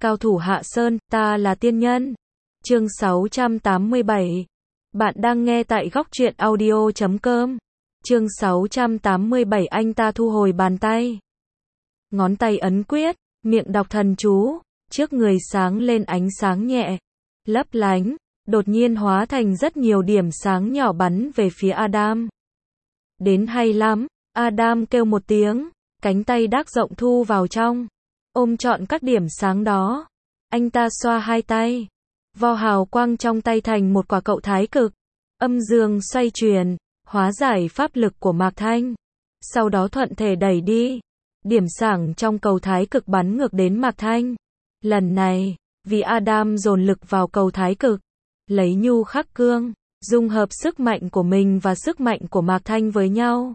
Cao thủ Hạ Sơn, ta là tiên nhân. Chương 687. Bạn đang nghe tại góc truyện audio.com. Chương 687. Anh ta thu hồi bàn tay. Ngón tay ấn quyết, miệng đọc thần chú, trước người sáng lên ánh sáng nhẹ, lấp lánh, đột nhiên hóa thành rất nhiều điểm sáng nhỏ bắn về phía Adam. Đến hay lắm, Adam kêu một tiếng, cánh tay đác rộng thu vào trong, ôm trọn các điểm sáng đó. Anh ta xoa hai tay, vo hào quang trong tay thành một quả cậu thái cực, âm dương xoay chuyển, hóa giải pháp lực của Mạc Thanh. Sau đó thuận thể đẩy đi, điểm sáng trong cầu thái cực bắn ngược đến Mạc Thanh. Lần này, vì Adam dồn lực vào cầu thái cực, lấy nhu khắc cương, dung hợp sức mạnh của mình và sức mạnh của Mạc Thanh với nhau.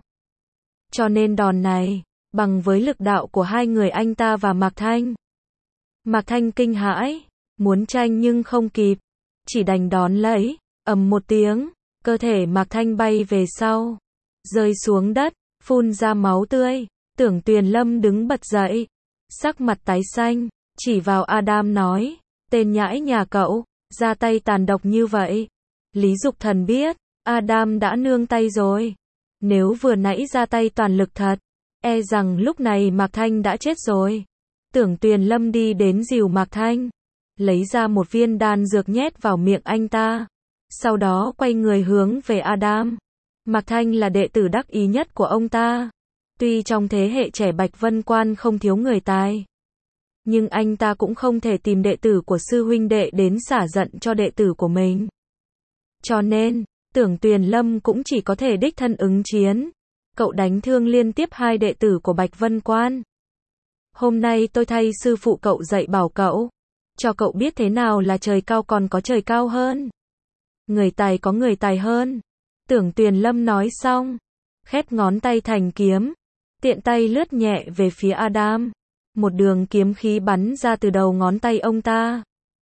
Cho nên đòn này, bằng với lực đạo của hai người anh ta và Mạc Thanh. Mạc Thanh kinh hãi, muốn tranh nhưng không kịp, chỉ đành đón lấy, ầm một tiếng, cơ thể Mạc Thanh bay về sau, rơi xuống đất, phun ra máu tươi. Tưởng Tuyền Lâm đứng bật dậy, sắc mặt tái xanh, chỉ vào Adam nói, tên nhãi nhà cậu, ra tay tàn độc như vậy. Lý Dục Thần biết, Adam đã nương tay rồi. Nếu vừa nãy ra tay toàn lực thật, e rằng lúc này Mạc Thanh đã chết rồi. Tưởng Tuyền Lâm đi đến dìu Mạc Thanh, lấy ra một viên đan dược nhét vào miệng anh ta. Sau đó quay người hướng về Adam. Mạc Thanh là đệ tử đắc ý nhất của ông ta. Tuy trong thế hệ trẻ Bạch Vân Quan không thiếu người tài, nhưng anh ta cũng không thể tìm đệ tử của sư huynh đệ đến xả giận cho đệ tử của mình. Cho nên, Tưởng Tuyền Lâm cũng chỉ có thể đích thân ứng chiến. Cậu đánh thương liên tiếp hai đệ tử của Bạch Vân Quan. Hôm nay tôi thay sư phụ cậu dạy bảo cậu, cho cậu biết thế nào là trời cao còn có trời cao hơn. Người tài có người tài hơn. Tưởng Tuyền Lâm nói xong, khép ngón tay thành kiếm, tiện tay lướt nhẹ về phía Adam. Một đường kiếm khí bắn ra từ đầu ngón tay ông ta,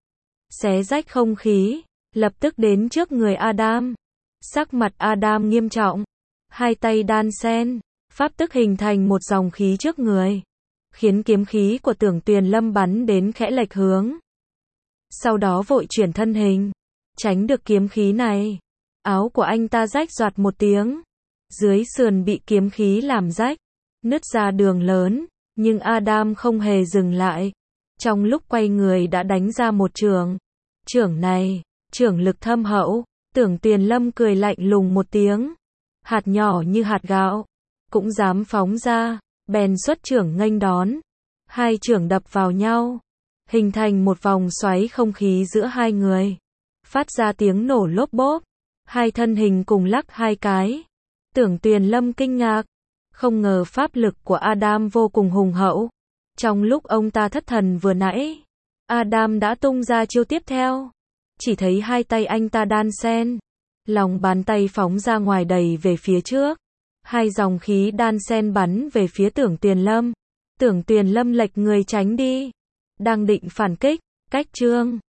xé rách không khí, lập tức đến trước người Adam. Sắc mặt Adam nghiêm trọng, hai tay đan xen, pháp tức hình thành một dòng khí trước người, khiến kiếm khí của Tưởng Tuyền Lâm bắn đến khẽ lệch hướng. Sau đó vội chuyển thân hình, tránh được kiếm khí này. Áo của anh ta rách rọa một tiếng, dưới sườn bị kiếm khí làm rách, nứt ra đường lớn, nhưng Adam không hề dừng lại. Trong lúc quay người đã đánh ra một chưởng. Chưởng này, chưởng lực thâm hậu. Tưởng Tuyền Lâm cười lạnh lùng một tiếng, hạt nhỏ như hạt gạo, cũng dám phóng ra, bèn xuất chưởng nghênh đón. Hai chưởng đập vào nhau, hình thành một vòng xoáy không khí giữa hai người, phát ra tiếng nổ lốp bốp. Hai thân hình cùng lắc hai cái. Tưởng Tuyền Lâm kinh ngạc, không ngờ pháp lực của Adam vô cùng hùng hậu. Trong lúc ông ta thất thần vừa nãy, Adam đã tung ra chiêu tiếp theo. Chỉ thấy hai tay anh ta đan xen, lòng bàn tay phóng ra ngoài đẩy về phía trước. Hai dòng khí đan xen bắn về phía Tưởng Tuyền Lâm. Tưởng Tuyền Lâm lệch người tránh đi, đang định phản kích, cách chương